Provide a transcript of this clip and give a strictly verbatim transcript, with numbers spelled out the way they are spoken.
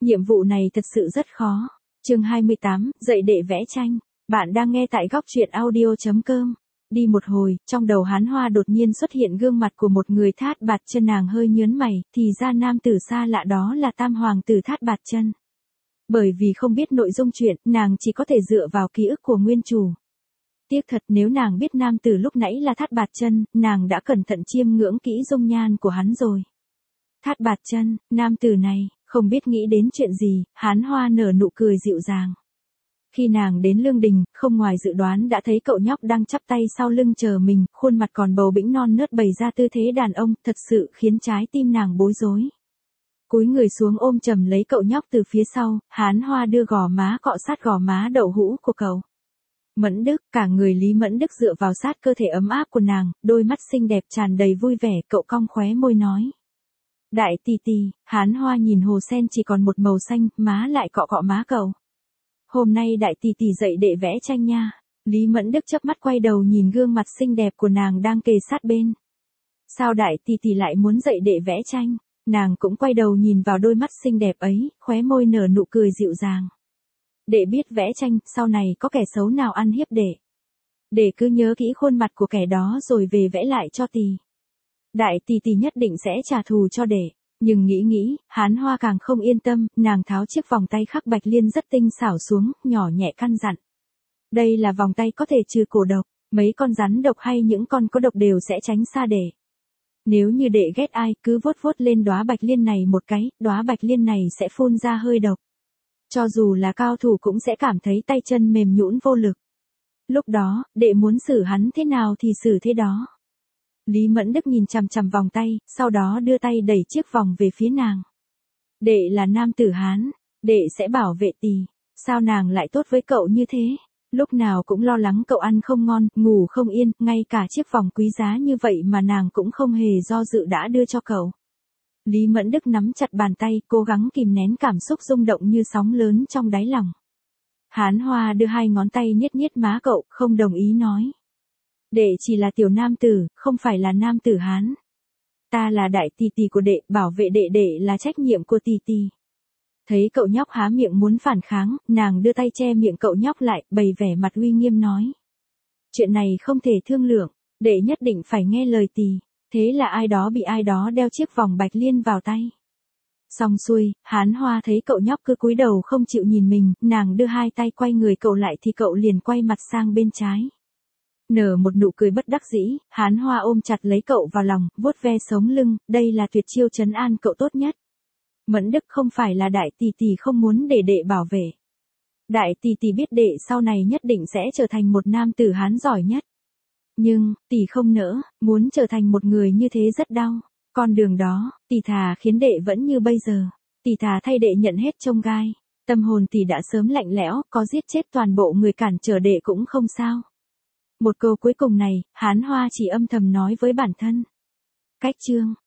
Nhiệm vụ này thật sự rất khó. Chương hai mươi tám, dạy đệ vẽ tranh. Bạn đang nghe tại góc truyện audio chấm com. Đi một hồi, trong đầu Hán Hoa đột nhiên xuất hiện gương mặt của một người Thát Bạt Chân, nàng hơi nhớn mày, thì ra nam tử xa lạ đó là Tam hoàng tử Thát Bạt Chân. Bởi vì không biết nội dung chuyện, nàng chỉ có thể dựa vào ký ức của nguyên chủ. Tiếc thật, nếu nàng biết nam tử lúc nãy là Thát Bạt Chân, nàng đã cẩn thận chiêm ngưỡng kỹ dung nhan của hắn rồi. Thát Bạt Chân, nam tử này, không biết nghĩ đến chuyện gì, Hán Hoa nở nụ cười dịu dàng. Khi nàng đến lương đình, không ngoài dự đoán đã thấy cậu nhóc đang chắp tay sau lưng chờ mình, khuôn mặt còn bầu bĩnh non nớt bày ra tư thế đàn ông, thật sự khiến trái tim nàng bối rối. Cúi người xuống ôm chầm lấy cậu nhóc từ phía sau, Hán Hoa đưa gò má cọ sát gò má đậu hũ của cậu. Mẫn Đức, cả người Lý Mẫn Đức dựa vào sát cơ thể ấm áp của nàng, đôi mắt xinh đẹp tràn đầy vui vẻ, cậu cong khóe môi nói. Đại tỷ tỷ, Hán Hoa nhìn hồ sen chỉ còn một màu xanh, má lại cọ cọ má cậu. Hôm nay đại tỷ tỷ dạy đệ vẽ tranh nha. Lý Mẫn Đức chớp mắt quay đầu nhìn gương mặt xinh đẹp của nàng đang kề sát bên. Sao đại tỷ tỷ lại muốn dạy đệ vẽ tranh? Nàng cũng quay đầu nhìn vào đôi mắt xinh đẹp ấy, khóe môi nở nụ cười dịu dàng. Đệ biết vẽ tranh, sau này có kẻ xấu nào ăn hiếp đệ. Đệ cứ nhớ kỹ khuôn mặt của kẻ đó rồi về vẽ lại cho tỷ. Đại tỷ tỷ nhất định sẽ trả thù cho đệ. Nhưng nghĩ nghĩ, Hán Hoa càng không yên tâm, nàng tháo chiếc vòng tay khắc bạch liên rất tinh xảo xuống, nhỏ nhẹ căn dặn. Đây là vòng tay có thể trừ cổ độc, mấy con rắn độc hay những con có độc đều sẽ tránh xa đệ. Nếu như đệ ghét ai, cứ vuốt vuốt lên đóa bạch liên này một cái, đóa bạch liên này sẽ phun ra hơi độc. Cho dù là cao thủ cũng sẽ cảm thấy tay chân mềm nhũn vô lực. Lúc đó, đệ muốn xử hắn thế nào thì xử thế đó. Lý Mẫn Đức nhìn chằm chằm vòng tay, sau đó đưa tay đẩy chiếc vòng về phía nàng. Đệ là nam tử Hán, đệ sẽ bảo vệ tỷ. Sao nàng lại tốt với cậu như thế? Lúc nào cũng lo lắng cậu ăn không ngon, ngủ không yên, ngay cả chiếc vòng quý giá như vậy mà nàng cũng không hề do dự đã đưa cho cậu. Lý Mẫn Đức nắm chặt bàn tay, cố gắng kìm nén cảm xúc rung động như sóng lớn trong đáy lòng. Hán Hoa đưa hai ngón tay niết niết má cậu, không đồng ý nói. Đệ chỉ là tiểu nam tử, không phải là nam tử Hán. Ta là đại tỷ tỷ của đệ, bảo vệ đệ đệ là trách nhiệm của tỷ tỷ. Thấy cậu nhóc há miệng muốn phản kháng, nàng đưa tay che miệng cậu nhóc lại, bày vẻ mặt uy nghiêm nói. Chuyện này không thể thương lượng, đệ nhất định phải nghe lời tỷ. Thế là ai đó bị ai đó đeo chiếc vòng bạch liên vào tay. Xong xuôi, Hán Hoa thấy cậu nhóc cứ cúi đầu không chịu nhìn mình, nàng đưa hai tay quay người cậu lại thì cậu liền quay mặt sang bên trái. Nở một nụ cười bất đắc dĩ, Hán Hoa ôm chặt lấy cậu vào lòng, vuốt ve sống lưng, đây là tuyệt chiêu trấn an cậu tốt nhất. Mẫn Đức, không phải là đại tỷ tỷ không muốn để đệ bảo vệ. Đại tỷ tỷ biết đệ sau này nhất định sẽ trở thành một nam tử Hán giỏi nhất. Nhưng, tỷ không nỡ, muốn trở thành một người như thế rất đau. Con đường đó, tỷ thà khiến đệ vẫn như bây giờ. Tỷ thà thay đệ nhận hết chông gai. Tâm hồn tỷ đã sớm lạnh lẽo, có giết chết toàn bộ người cản trở đệ cũng không sao. Một câu cuối cùng này, Hán Hoa chỉ âm thầm nói với bản thân. Cách chương.